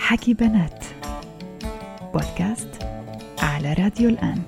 حكي بنات بودكاست على راديو الآن.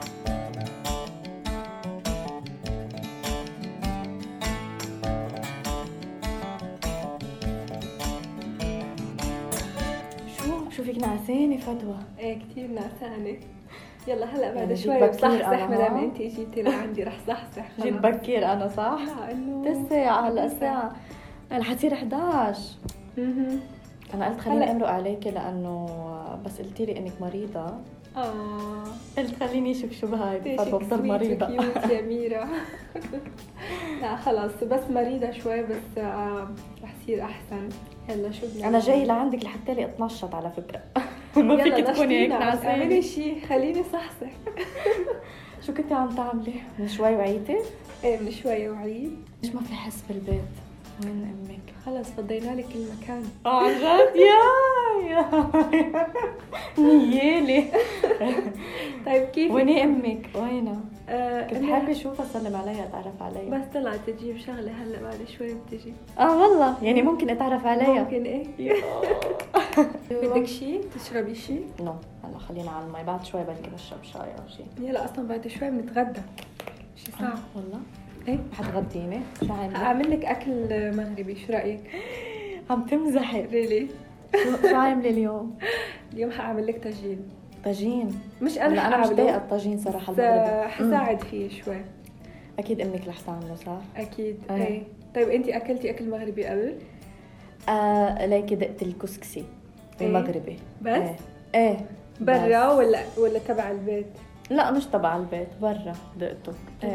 شو فيك نعسانة فدوى؟ ايه كتير نعسانة. يلا هلا بعد شوي بصحصح مدام انت اجيتي لعندي رح صحصح. جيت بكير انا صح؟ لا انه 9 هلا الساعة حتصير 11. انا قلت خليني امرق عليكي لانه بس قلتي لي انك مريضة. قلت خليني اشوف شو بهاي بفضل مريضة. يا ميرا. لا خلاص بس مريضة شوي بس رح يصير احسن. هلا شو بدنا انا جاي لعندك لحتى لي اتنشط على فكرة. ما فيك تكوني هيك نعسانة. اعملي شيء خليني صحصح. شو كنتي عم تعملي؟ من شوي وعيتي؟ ايه من شوي وعيت. ليش ما في حس بالبيت؟ وين امك؟ خلص فضينا لك المكان. عن جد يا نيالي. طيب كيف وين امك؟ وينها؟ كنت حابه اشوفها اسلم عليها اتعرف عليها. بس طلعت تجيب شغله هلا بعد شوي بتجي. والله يعني ممكن اتعرف عليها. ممكن ايه. بدك شيء تشربي شيء؟ نو هلا خلينا على المي بعد شوي بلكي بشرب شاي او شيء. يلا اصلا بعد شوي بنتغدى شي ساعه. والله ايه حتغديني؟ شو عامله؟ اعمل لك اكل مغربي شو رايك؟ عم تمزحي ريلي؟ شو عامله اليوم؟ اليوم حاعمل لك طاجين. مش انا مش ضايقه الطاجين صراحه المغربي. حساعد فيه شوي. اكيد امك رح تعمله صح؟ اكيد ايه. طيب انتي اكلتي اكل مغربي قبل؟ ليكي دقت الكسكسي المغربي. بس؟ ايه برا ولا تبع البيت؟ لا مش تبع البيت برا دقته.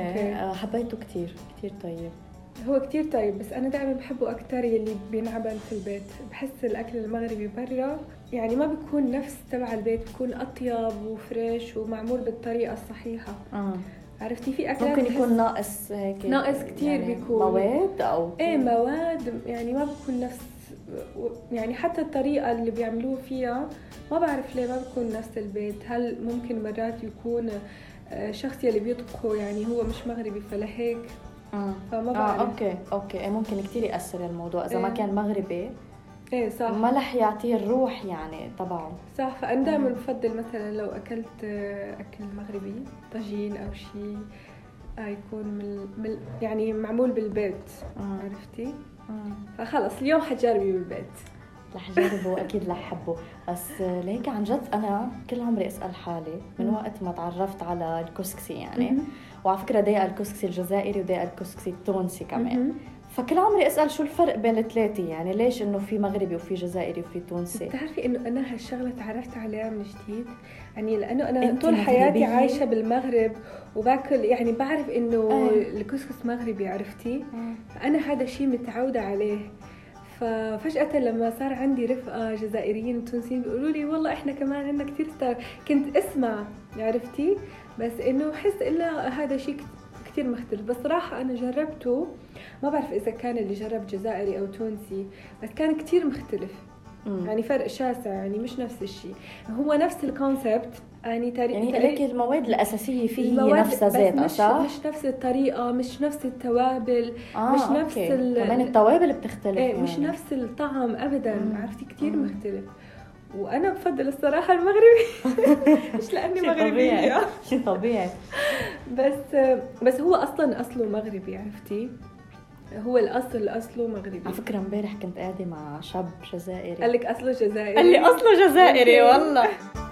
حبيته كتير طيب. هو كتير طيب بس أنا دائما بحبه أكتر يلي بينعمل في البيت. بحس الأكل المغربي برا يعني ما بيكون نفس تبع البيت، بيكون أطيب وفريش ومعمول بالطريقة الصحيحة. عرفتي في أكلات ممكن يكون ناقص هيك ناقص كتير يعني بيكون مواد أو مواد يعني ما بيكون نفس يعني حتى الطريقة اللي بيعملوه فيها ما بعرف ليه ما بيكون نفس البيت. هل ممكن مرات يكون شخص يلي بيطبخه يعني هو مش مغربي فلهيك فما بعرف. اوكي ممكن كتير يأثر الموضوع اذا ما كان مغربي. ايه صح ما رح يعطيه الروح يعني تبعه. صح. فانا دائما بفضل مثلا لو اكلت اكل مغربي طاجين او شيء يكون من يعني معمول بالبيت. عرفتي؟ فخلص اليوم حجربي بالبيت. رح اجربه اكيد رح احبه. بس ليك عن جد انا كل عمري اسال حالي من وقت ما تعرفت على الكسكسي يعني وعلى فكره دايقه الكسكسي الجزائري ودايقه الكسكسي التونسي كمان. فكل عمري اسال شو الفرق بين الثلاثه يعني ليش انه في مغربي وفي جزائري وفي تونسي. بتعرفي انه انا هالشغله تعرفت عليها من جديد يعني لانه انا طول حياتي عايشه بالمغرب وباكل يعني بعرف انه الكسكس مغربي. عرفتي؟ انا هذا الشيء متعوده عليه. ففجأة لما صار عندي رفقة جزائريين وتونسيين بيقولوا لي والله احنا كمان عندنا كتير كنت اسمع. عرفتي؟ بس انه حس إلا هذا شيء كتير مختلف. بس صراحة انا جربته ما بعرف اذا كان اللي جرب جزائري او تونسي بس كان كتير مختلف. يعني فرق شاسع يعني مش نفس الشيء. هو نفس الكونسبت يعني لك المواد الأساسية فيه نفسها ذاتها صح؟ مش نفس الطريقة مش نفس التوابل مش نفس كمان التوابل بتختلف يعني. مش نفس الطعم أبدا. عرفتي كتير مختلف. وأنا بفضل الصراحة المغربي. مش لأني مغربية شيء طبيعي. بس هو أصله مغربي. عرفتي؟ هو أصله مغربي. على فكرة امبارح كنت قاعدة مع شاب جزائري قال لك أصله جزائري. قال لي أصله جزائري والله.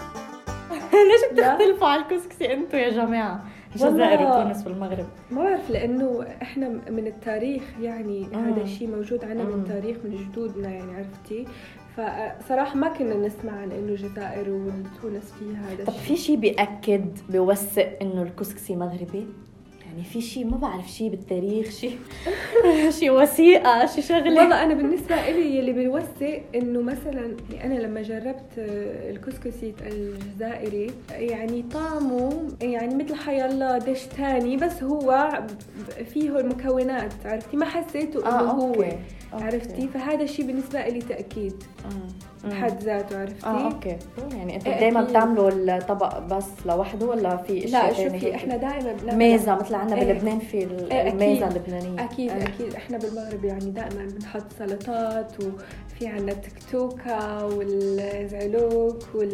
ليش بتختلفوا على الكسكسي انتوا يا جماعة؟ الجزائر وتونس والمغرب ما بعرف لأنه إحنا من التاريخ يعني هذا الشيء موجود عنا من التاريخ من جدودنا يعني. عرفتي؟ فصراحة ما كنا نسمع عن إنه الجزائر وتونس فيها هذا الشيء. طب في شيء بيأكد بيوثق إنه الكسكسي مغربي؟ يعني في شيء ما بعرف شيء بالتاريخ شيء وثيقة شيء شغلة. والله أنا بالنسبة إلي اللي بيوثق إنه مثلا أنا لما جربت الكسكسي الجزائري يعني طعمه يعني مثل حيالله دش تاني بس هو فيه المكونات. عرفتي؟ ما حسيته إنه هو. عرفتي؟ فهذا الشيء بالنسبة إلي تأكيد. بحد ذاته، عرفتي؟ اوكي. يعني انتوا دائما بتعملوا الطبق بس لوحده ولا في اشياء ثانيه؟ لا شوفي احنا دائما بنعمل ميزه مثل عندنا بلبنان في الميزه اللبنانيه. اكيد احنا بالمغرب يعني دائما بنحط سلطات، وفي عندنا تكتوكه والزعلوك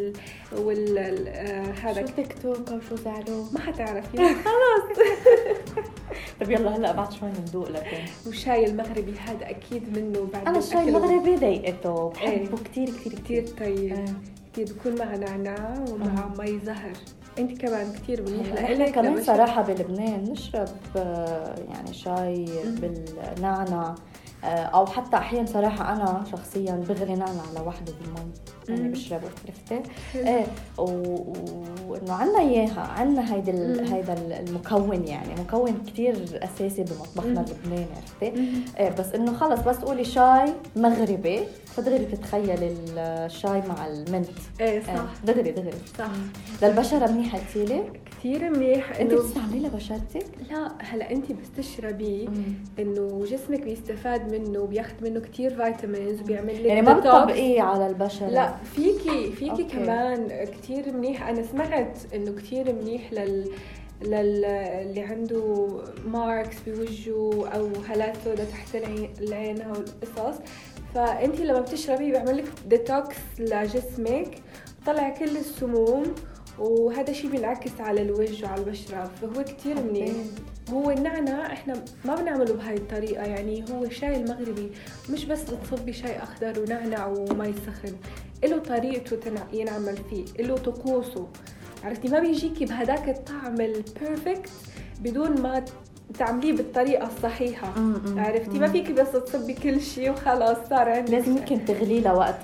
هذا. شو تكتوكه وشو زعلوك؟ ما حتعرفي خلاص. طب يلا هلا بعد شوي ندوق لكم. والشاي المغربي هذا اكيد منه بعد. انا الشاي المغربي ضايقته بحبه كثير طيب. كثير بيكون مع نعناع ومع مي زهر. انت كمان كثير منيح. احنا كمان صراحه بلبنان نشرب يعني شاي بالنعناع، او حتى احيانا صراحه انا شخصيا بغلي نعناع لوحده بالمي يعني بشربه، عرفتي؟ ايه وانه عندنا اياها، عندنا هيدا المكون، يعني مكون كتير اساسي بمطبخنا اللبناني، عرفتي؟ ايه بس انه خلص بس قولي شاي مغربي فدغري بتتخيل الشاي مع المنت. ايه صح. دغري صح. للبشره منيحه كثير منيح. انت بتستعمليه لبشرتك؟ لا هلا انت بس تشربيه انه جسمك بيستفاد منه وبياخذ منه كثير فيتامينز وبيعمل لك يعني ما بتطبقيه على البشره. لا فيكي كمان كثير منيح. انا سمعت انه كثير منيح اللي عنده ماركس بوجهه او هالات سوداء تحت العين او القصص، فانت لما بتشربيه بيعمل لك ديتوكس لجسمك، طلع كل السموم، وهذا شيء بينعكس على الوجه وعلى البشرة، فهو كتير منيح. هو النعناع احنا ما بنعمله بهاي الطريقة، يعني هو الشاي المغربي مش بس تصبي شاي أخضر ونعناع ومي سخن، له طريقته ينعمل فيه، له طقوسه، عرفتي؟ ما بيجيكي بهداك الطعم البيرفكت بدون ما تعمليه بالطريقة الصحيحة. عرفتي؟ ما فيك بس تصبي كل شيء وخلاص صار عندك. لازم يمكن تغليه لوقت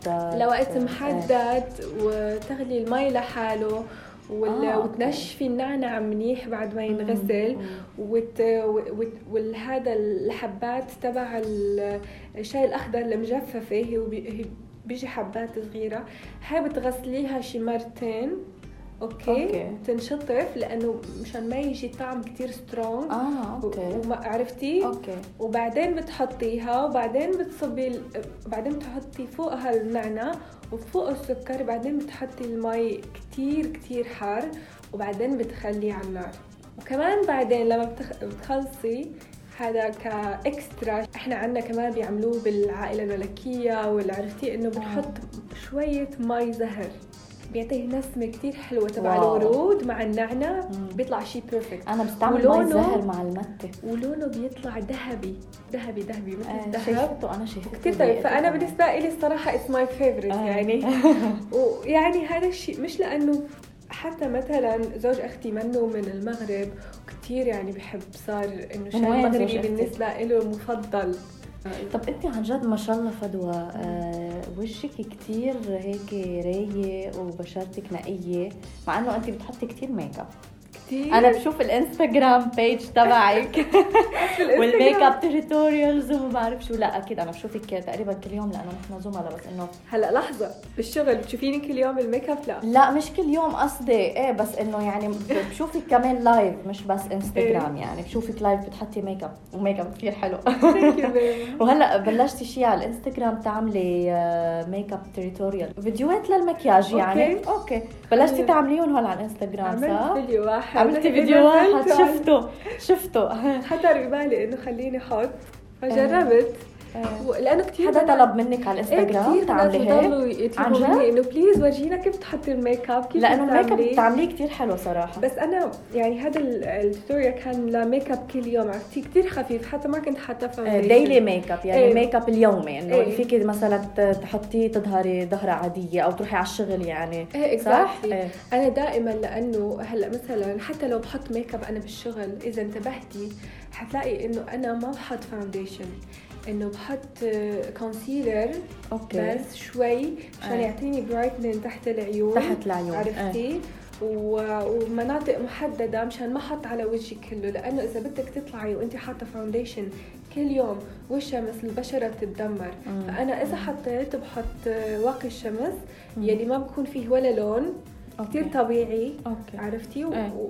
محدد وتغلي المي لحاله وتنشفي النعناع منيح بعد ما ينغسل، وهذا الحبات تبع الشاي الأخضر المجففة هي بيجي حبات صغيرة، هاي بتغسليها شي مرتين اوكي تنشطف لانه مشان ما يجي طعم كتير سترونج. وما عرفتي؟ وبعدين بتحطيها، وبعدين بعدين بتحطي فوقها النعناع وفوق السكر، بعدين بتحطي المي كتير حار، وبعدين بتخليه على النار. وكمان بعدين لما بتخلصي هذا كاكسترا، احنا عندنا كمان بيعملوه بالعائله الملكيه، واللي عرفتي انه بنحط شويه مي زهر، بيعطيه نسمة كتير حلوة تبع الورود مع النعناع، بيطلع شيء بيرفكت. أنا بستعمل مي زهر مع المتة، ولونه بيطلع ذهبي مثل الذهب. شايفته أنا كتير طيب. فأنا بالنسبة لي الصراحة it's my favorite يعني. ويعني هذا الشيء مش لأنه حتى مثلا زوج أختي منه من المغرب وكتير يعني بحب، صار إنه شاي مغربي بالنسبة له مفضل. طب انت عن جد ما شاء الله فدوى، وجهك كتير هيك رايق وبشرتك نقيه، مع انه انت بتحطي كتير ميك اب كتير. انا بشوف الانستغرام بيج تبعك والميك اب توتوريالز وما بعرف شو. لا اكيد انا بشوفك تقريبا كل يوم لانه نحن زملاء، بس انه هلا لحظه بالشغل بتشوفيني كل يوم الميك اب؟ لا مش كل يوم قصدي، ايه بس انه يعني بشوفك كمان لايف مش بس انستغرام. يعني بشوفك لايف بتحطي ميك اب، وميك اب كثير حلو. وهلا بلشتي شيء على الانستغرام تعملي ميك اب توتوريال، فيديوهات للمكياج يعني. اوكي بلشتي تعمليهم هون على الانستغرام صح؟ عملت فيديو واحد، عملتي فيديو واحد شفته خطر ببالي انه خليني احط، فجربت. لانه كثير حدا طلب منك على الانستغرام تعملي هيك؟ بضلوا يطلبوا مني انه بليز ورجينا كيف تحطي الميك اب، كيف لانه الميك اب بتعمليه كثير حلو صراحه. بس انا يعني هذا التوتوريال كان لميك اب كل يوم، عرفتي؟ كثير خفيف، حتى ما كنت حاطه فاونديشن ديلي ميك اب يعني. الميك اب اليومي انه فيكي مثلا تحطيه تظهري ظهره عاديه او تروحي على الشغل يعني. صح. انا دائما لانه هلا مثلا حتى لو بحط ميك اب انا بالشغل، اذا انتبهتي حتلاقي انه انا ما بحط فاونديشن، انه بحط كونسيلر بس شوي عشان يعطيني برايتنين تحت العيون عرفتي؟ ومناطق محدده مشان ما احط على وجهي كله، لانه اذا بدك تطلعي وانت حاطه فاونديشن كل يوم والشمس البشره بتتدمر. فانا اذا حطيت بحط واقي الشمس يلي ما بكون فيه ولا لون كتير طبيعي. أوكي. عرفتي؟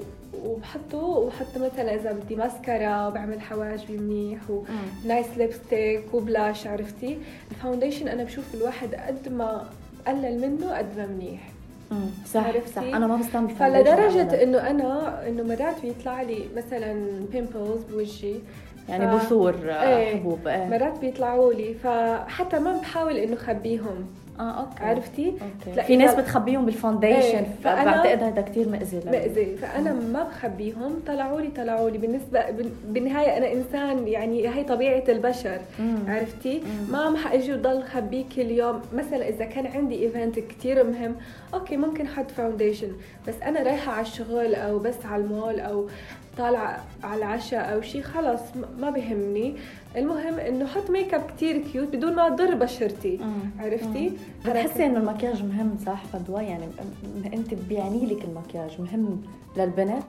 وبحط مثلا اذا بدي ماسكارا وبعمل حواجبي منيح ونايس ليبستيك وبلاش. عرفتي؟ الفاونديشن انا بشوف الواحد قد ما قلل منه قد ما منيح. صح. انا ما بستعمل فلدرجه انه مرات بيطلع لي مثلا بيمبلز بوجهي، يعني بثور حبوب. مرات بيطلعوا لي، فحتى ما بحاول انه خبيهم. اوكي. عرفتي؟ في ناس بتخبيهم بالفاونديشن، بعتقد هذا كتير مأذي. فانا ما بخبيهم. طلعوا لي بالنسبه بالنهايه انا انسان، يعني هي طبيعه البشر. عرفتي؟ ما حاجي وضل خبيك اليوم. مثلا اذا كان عندي ايفنت كتير مهم، اوكي ممكن حط فاونديشن، بس انا رايحه على الشغل او بس على المول او طالعه على العشاء او شيء، خلاص ما بيهمني. المهم انه حط ميك اب كتير كيوت بدون ما اضر بشرتي. عرفتي؟ بتحسي انه المكياج مهم صح فدوى؟ يعني انت بيعني لك المكياج مهم للبنت؟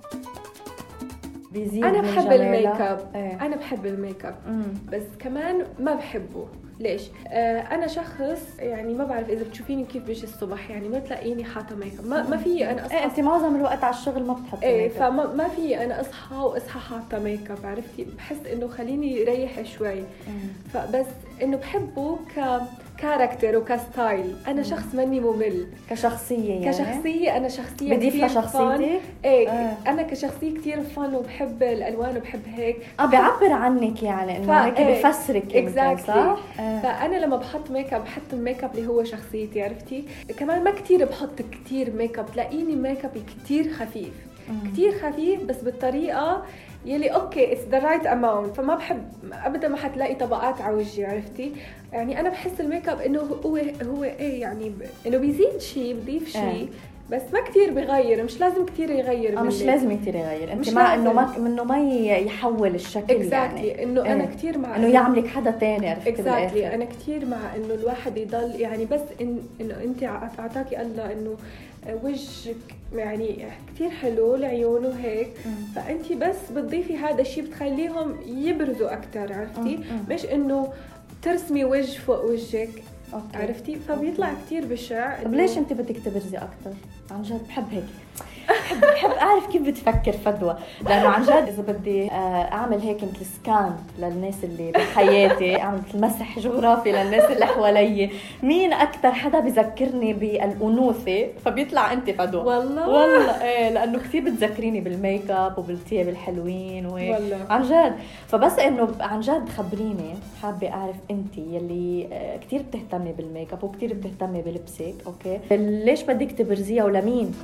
بيزيد انا بحب الميك اب. انا بحب الميك اب، بس كمان ما بحبه. ليش؟ انا شخص يعني ما بعرف اذا بتشوفيني كيف بيجي الصبح، يعني ما تلاقيني حاطه ميك اب. ما في انا اصحى. انت معظم الوقت على الشغل ما بتحطي ميك اب. فما في انا اصحى حاطه ميك اب. عرفتي؟ بحس انه خليني ريح شوي. فبس انه بحبه كاركتر وكستايل. انا شخص مني ممل كشخصيه. يعني كشخصيه انا شخصيه بضيف لشخصيتي. انا كشخصيه كتير فن وبحب الالوان وبحب هيك. بيعبر عنك، يعني انه هيك بفسرك صح. فانا لما بحط ميك اب بحط الميك اب اللي هو شخصيتي. عرفتي؟ كمان ما كتير بحط كتير ميك اب. تلاقيني ميك اب كتير خفيف. كتير خفيف بس بالطريقه يلي اوكي اتس ذا رايت اماونت. فما بحب ابدا ما حتلاقي طبقات على وجهي. عرفتي؟ يعني انا بحس الميك اب انه هو يعني انه بيزيد شيء بضيف شيء. بس ما كتير بيغير. مش لازم كتير يغير. مش لازم كتير يغير. انت مع انه ما يحول الشكل. يعني انه انا كتير مع انه يعملك حدا تاني. عرفتي؟ انا كتير مع انه الواحد يضل يعني بس انه انت اعطاكي الله انه وجهك يعني كتير حلو العيون وهيك. فانت بس بتضيفي هذا الشيء بتخليهم يبرزوا اكتر. عرفتي؟ مش انه ترسمي وجه فوق وجهك. عرفتي؟ فبيطلع كتير بشع. طب ليش انت بدك تبرزي اكتر؟ عن جد بحب هيك. بحب اعرف كيف بتفكر فدوى، لانه عن جد اذا بدي اعمل هيك مثل سكان للناس اللي بحياتي، اعمل مثل مسح جغرافي للناس اللي حوالي، مين اكثر حدا بذكرني بالانوثه فبيطلع انت فدوى. والله لانه كثير بتذكريني بالميك اب وبالثياب الحلوين وهيك عن جد. فبس انه عن جد خبريني، حابه اعرف انت يلي كثير بتهتمي بالميك اب وكثير بتهتمي بلبسك، اوكي ليش بدك تبرزيها ولمين؟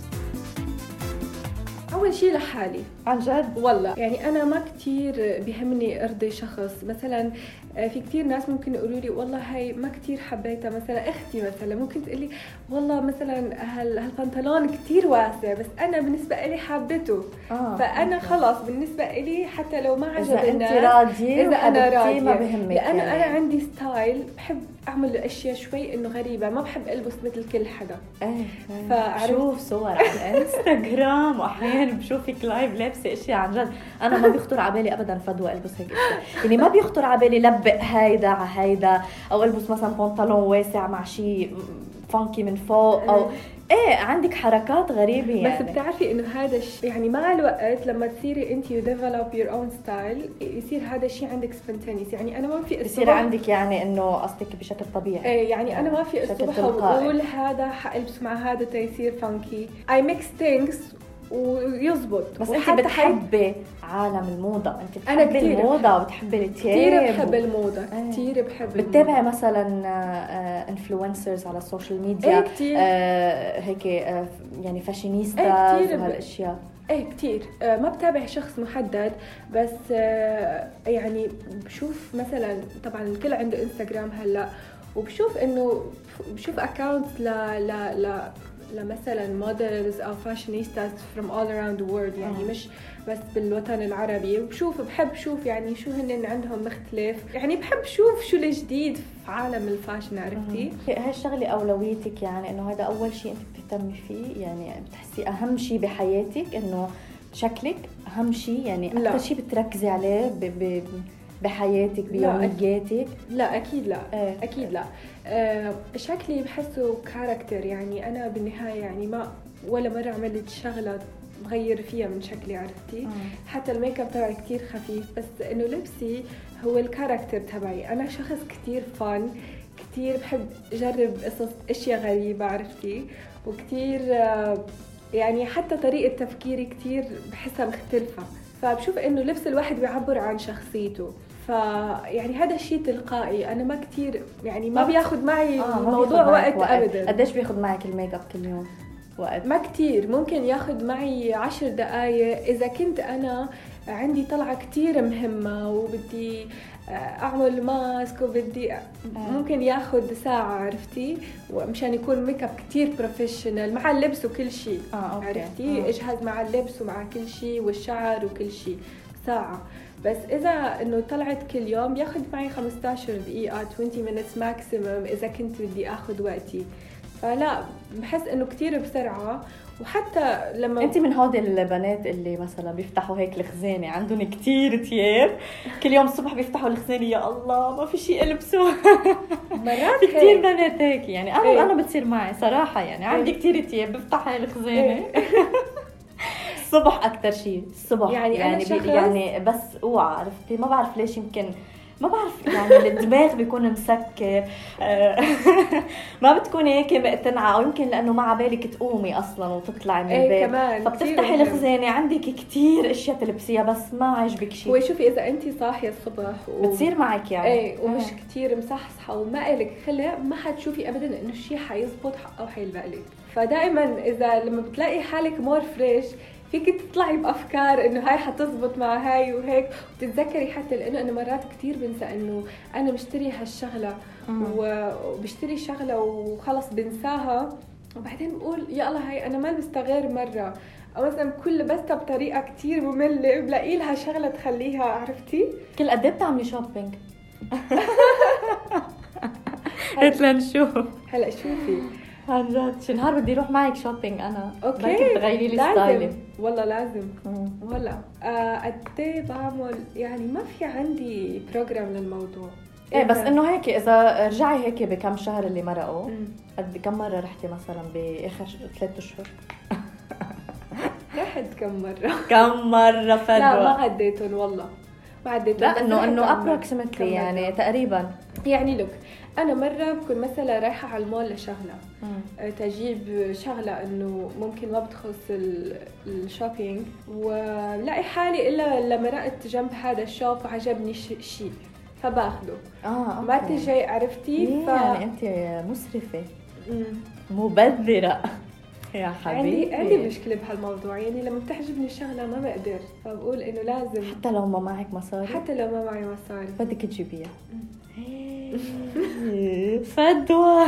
أول شيء لحالي. عن جد؟ والله يعني أنا ما كتير بيهمني أرضي شخص. مثلا في كتير ناس ممكن يقولوا لي والله هاي ما كتير حبيتها. مثلا أختي مثلا ممكن تقولي والله مثلا هالبنطلون كتير واسع، بس أنا بالنسبة إلي حابته. فأنا خلاص بالنسبة إلي حتى لو ما عجب الناس، إذا أنت راضية إذا أنا راضية ما بهمك. لأنه أنا عندي ستايل بحب أعمل الأشياء شوي إنه غريبة. ما بحب ألبس مثل كل حدا. بشوف صور على الانستغرام وأحيانا بشوفك لايف لابسة أشياء عن جد أنا ما بيخطر على بالي أبدا فدوى ألبس هيك أشياء. يعني ما بيخطر على بالي لبق هيدا على هيدا، أو ألبس مثلا بنطلون واسع مع شيء فانكي من فوق، أو عندك حركات غريبة يعني. بس بتعرفي إنه هذا الشيء يعني مع الوقت لما تصيري أنت develop your own style يصير هذا الشيء عندك spontaneous. يعني أنا ما في يصير عندك يعني إنه قصدك بشكل طبيعي. يعني أنا ما في الصبح وأقول هذا حألبس مع هذا تيصير funky. I mix things ويزبط. بس انت بتحبي عالم الموضه، انت بتحبي الموضه وبتحبي الثياب. كثير بحب الموضه. كثير بحب. بتتابعي مثلا انفلونسرز على السوشيال ميديا هيك يعني فاشينيستا وهالاشياء؟ كتير. ما بتابع شخص محدد، بس يعني بشوف مثلا طبعا الكل عنده انستغرام هلا، وبشوف انه بشوف اكاونت لا مثلا موديلز او فاشينيستاز from all around the world. يعني مش بس بالوطن العربي. بحب شوف يعني شو هن عندهم مختلف. يعني بحب شوف شو الجديد في عالم الفاشن. عرفتي؟ هاي الشغله اولويتك، يعني انه هذا اول شيء انت بتهتمي فيه؟ يعني بتحسي اهم شيء بحياتك انه شكلك اهم شيء؟ يعني اكثر شيء بتركزي عليه بحياتك بيومياتك؟ لا اكيد لا. اكيد لا. شكلي بحسه كاركتر. يعني انا بالنهايه يعني ولا مرة عملت شغلة بغير فيها من شكلي، عرفتي؟ حتى الميك اب تبعي كتير خفيف، بس انه لبسي هو الكاركتر تبعي. انا شخص كتير فن، كتير بحب اجرب اشياء غريبة، عرفتي؟ وكتير يعني حتى طريقة تفكيري كتير بحسها مختلفة، فبشوف انه لبس الواحد بيعبر عن شخصيته. فيعني هذا شيء تلقائي، انا ما كتير يعني ما بياخد معي الموضوع وقت ابدا. قديش بياخد معك الميك اب كل يوم وقت؟ ما كتير، ممكن ياخد معي 10 دقايق اذا كنت انا عندي طلعة كتير مهمة وبدي اعمل ماسك وبدي ممكن ياخد ساعة، عرفتي؟ ومشان يكون ميك اب كتير بروفيشنال مع اللبس وكل شيء. عرفتي؟ اجهز مع اللبس ومع كل شيء والشعر وكل شيء ساعة. بس إذا إنه طلعت كل يوم بياخد معي 15 دقيقة 20 minutes maximum إذا كنت بدي أخذ وقتي. فلا بحس إنه كتير بسرعة. وحتى لما أنت من هودي البنات اللي مثلا بيفتحوا هيك الخزانة عندهم كتير تياب كل يوم الصبح بيفتحوا الخزانة يا الله ما في شيء ألبسه. مرات كتير بنات هيك يعني أنا بتصير معي صراحة يعني عندي كتير تياب بفتح هاي الخزانة الصبح أكتر شيء الصبح يعني بس اوعى عرفتي ما بعرف ليش يمكن ما بعرف يعني الدماغ بيكون مسكر ما بتكون هيك مقتنعة أو يمكن لأنه ما عبالك تقومي أصلاً وتطلعي من البيت فبتفتحي الخزانة عندك كتير أشياء تلبسيها بس ما عجبك شيء. وشوفي إذا أنتي صاحية الصبح بتصير معك يعني ومش كتير مصحصحة وما إلك خلق ما حتشوفي أبداً إنه الشيء حيزبط أو حيلبقلك. فدائماً إذا لما بتلاقي حالك مور فريش فيك تطلعي بأفكار إنه هاي حتزبط مع هاي وهيك وتتذكري حتى لأنه أنا مرات كتير بنسى إنه أنا مشتري هالشغلة وبشتري شغلة وخلص بنساها وبعدين بقول يا الله هاي أنا ما لبستها غير مرة أو مثلا كل لبستها بطريقة كتير مملة بلاقي لها شغلة تخليها، عرفتي؟ كل قد ايه بتعملي شوبينج؟ هات لنشوف. هلا شوفي عن جد شي نهار بدي اروح معك شوبينج انا. اوكي تغيري لي ستايلي والله لازم والله. قد ايه بعمل يعني ما في عندي بروجرام للموضوع ايه بس انه هيك اذا رجعي هيك بكم شهر اللي مرقوا قد كم مره رحتي مثلا باخر 3 اشهر؟ رحت كم مره فدوى؟ لا ما عديتهم والله ما عديتهم. لا انه ابروكسيمتلي يعني تقريبا يعني لك انا مره بكون مثلا رايحه على المول لشغله تجيب شغله انه ممكن ما بتخص الشوبينج ولاقي حالي الا لما رأت جنب هذا الشوب وعجبني شيء فباخده. ما تجي عرفتي يعني انت مسرفه مبذره يا حبيبي. عندي مشكله بهالموضوع يعني لما بتعجبني شغله ما بقدر فبقول انه لازم حتى لو ما معك مصاري بدك تجيبيها. فدوى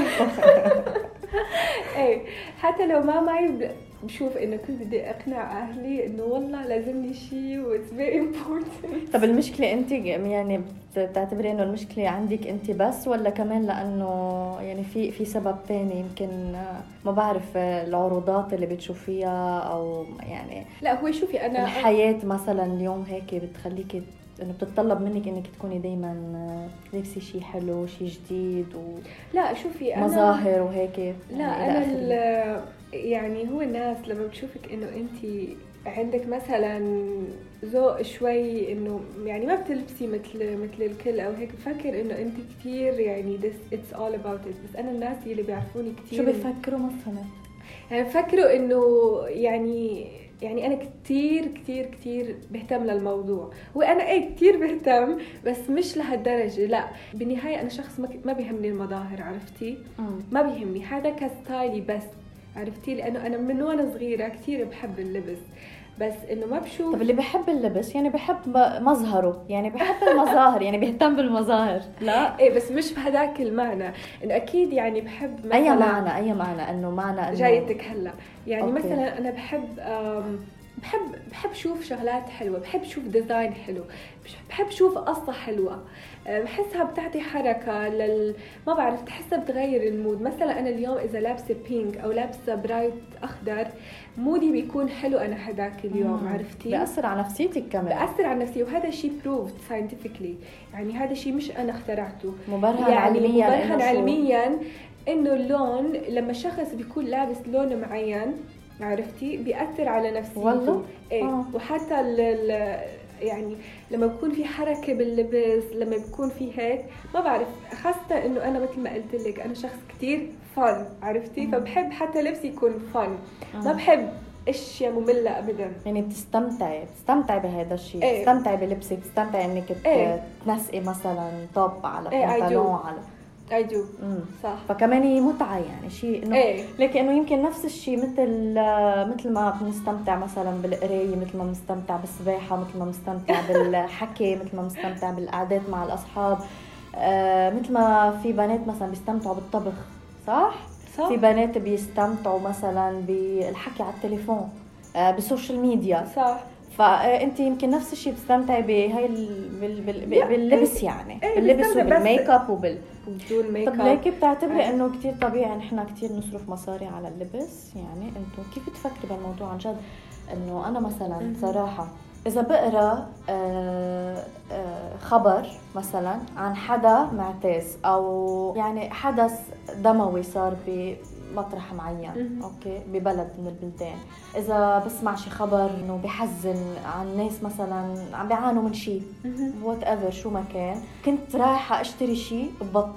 ايه حتى لو ما معي بشوف انه كنت بدي اقنع اهلي انه والله لازمني شيء واتس فيري امبورتنت. طب المشكله انت يعني بتعتبري انه المشكله عندك انت بس ولا كمان لانه يعني في سبب ثاني يمكن ما بعرف العروضات اللي بتشوفيها او يعني لا هو شوفي انا الحياه مثلا اليوم هيك بتخليكي انه بتطلب منك انك تكوني دايما لابسه شيء حلو شيء جديد لا شوفي انا مظاهر وهيك لا يعني انا يعني هو الناس لما بتشوفك انه انت عندك مثلا ذوق شوي انه يعني ما بتلبسي مثل الكل او هيك بفكر انه انت كثير يعني this it's all about it. بس انا الناس اللي بيعرفوني كثير شو بيفكروا مثلا يعني بفكروا انه يعني أنا كتير بهتم للموضوع وأنا كتير بهتم بس مش لهالدرجة. لا بالنهاية أنا شخص ما بيهمني المظاهر، عرفتي؟ ما بيهمني هذا كستايلي بس، عرفتي؟ لأنه أنا من وأنا صغيرة كتير بحب اللبس بس إنه ما بشوف. طب اللي بحب اللبس يعني بحب مظهره يعني بحب المظاهر يعني بيهتم بالمظاهر. لا بس مش بهداك المعنى إنه أكيد يعني بحب مثلا أي معنى إنه معنى جايتك هلا يعني أوكي. مثلا أنا بحب شوف شغلات حلوة، بحب شوف ديزاين حلو، بحب شوف قصة حلوة، بحسها بتعطي حركة ما بعرف تحسها بتغير المود. مثلا أنا اليوم إذا لابسة بينك أو لابسة برايت أخضر مودي بيكون حلو أنا هداك اليوم، عرفتي؟ بأثر على نفسيتك كمان، بأثر على نفسي وهذا شيء proved scientifically يعني هذا شيء مش أنا اخترعته مبرهن يعني علميا إنه اللون لما شخص بيكون لابس لون معين عرفتي بيأثر على نفسيته. والله ايه وحتى يعني لما بكون في حركة باللبس، لما بكون في هيك ما بعرف، خاصة انه انا مثل ما قلت لك انا شخص كتير فن، عرفتي؟ فبحب حتى لبسي يكون فن، ما بحب اشياء مملة ابدا. يعني بتستمتعي بهذا الشيء. ايه. بتستمتعي بلبسك، بتستمتعي انك تنسقي مثلا توب على بنطلون على I do. صح. فكمان هي متعة يعني شيء انه لكن انه يمكن نفس الشيء مثل ما بنستمتع مثلا بالقراية، مثل ما بنستمتع بالسباحة، مثل ما بنستمتع بالحكي، مثل ما بنستمتع بالقعدات مع الأصحاب، مثل ما في بنات مثلا بيستمتعوا بالطبخ، صح؟ في بنات بيستمتعوا مثلا بالحكي على التليفون، بالسوشيال ميديا، صح. فانت يمكن نفس الشيء بتستمتعي بهاي باللبس يعني باللبس وبالميك اب بدون ميك اب. طب ليكي بتعتبري انه كتير طبيعي نحن كتير نصرف مصاري على اللبس؟ يعني انتم كيف بتفكري بالموضوع عن جد؟ انه انا مثلا صراحه اذا بقرا خبر مثلا عن حدا معتز او يعني حدث دموي صار بمطرح معين، اوكي، ببلد من البلدان، اذا بسمع شي خبر انه بحزن عن ناس مثلا عم بيعانوا من شي وات ايفر شو ما كان، كنت رايحه اشتري شي ببطل.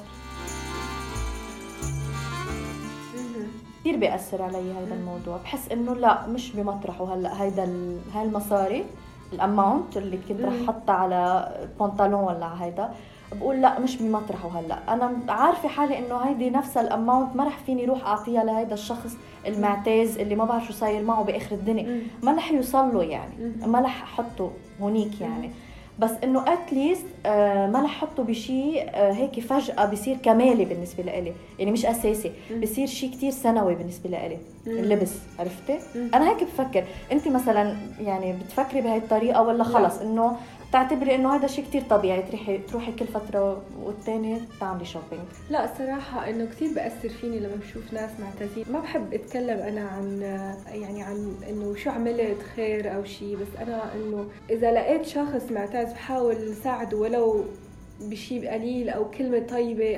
كثير بيأثر علي هذا الموضوع، بحس انه لا مش بمطرحه هلا هاي المصاري الاماونت اللي كنت رح احطها على بنطلون ولا هيدا، بقول لا مش بمطرحه هلا، انا عارفه حالي انه هيدي نفس الاماونت ما رح فيني روح اعطيها لهيدا الشخص المعتز اللي ما بعرف شو صاير معه باخر الدنيا، ما رح يوصل له يعني، ما رح احطه هونيك يعني، بس انه اتليست ما رح احطه بشيء هيك فجأة بيصير كمالي بالنسبة لإلي، يعني مش اساسي، بيصير شيء كتير سنوي بالنسبة لإلي اللبس، عرفتي؟ انا هيك بفكر. انت مثلا يعني بتفكري بهاي الطريقة ولا خلص انه تعتبري انه هذا شيء كتير طبيعي تروحي كل فترة والتانية تعملي شوبينج؟ لا صراحة انه كتير بأثر فيني لما بشوف ناس معتزين. ما بحب اتكلم انا عن يعني عن انه شو عملت خير او شيء، بس انا انه اذا لقيت شخص معتز بحاول ساعده ولو بشيء قليل او كلمة طيبة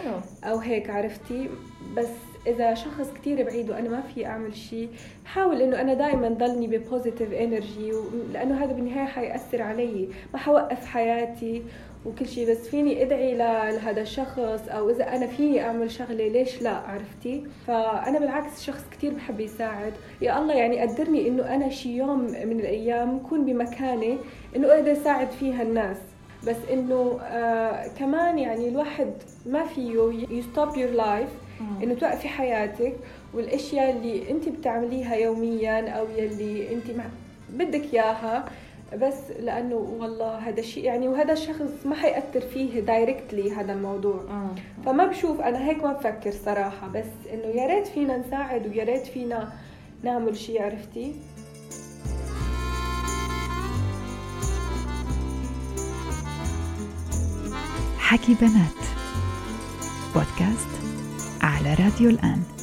او هيك، عرفتي؟ بس إذا شخص كتير بعيد وأنا ما في أعمل شيء، بحاول إنه أنا دائما ضلني ببوزيتيف إنرجي، لأنه هذا بالنهاية حيأثر علي، ما حوقف حياتي وكل شيء، بس فيني أدعي لهذا الشخص، أو إذا أنا فيني أعمل شغلة ليش لا، عرفتي؟ فأنا بالعكس شخص كتير بحب يساعد. يا الله يعني قدرني إنه أنا شي يوم من الأيام كون بمكاني إنه أقدر أساعد فيها الناس، بس إنه كمان يعني الواحد ما فيه يستوب يور لايف، إنه توقفي حياتك والأشياء اللي أنت بتعمليها يومياً أو يلي أنت بدك إياها، بس لأنه والله هذا الشيء يعني وهذا الشخص ما حيأثر فيه دايركتلي هذا الموضوع. فما بشوف أنا هيك، ما بفكر صراحة، بس إنه يا ريت فينا نساعد ويا ريت فينا نعمل شيء، عرفتي؟ حكي بنات بودكاست على راديو الآن.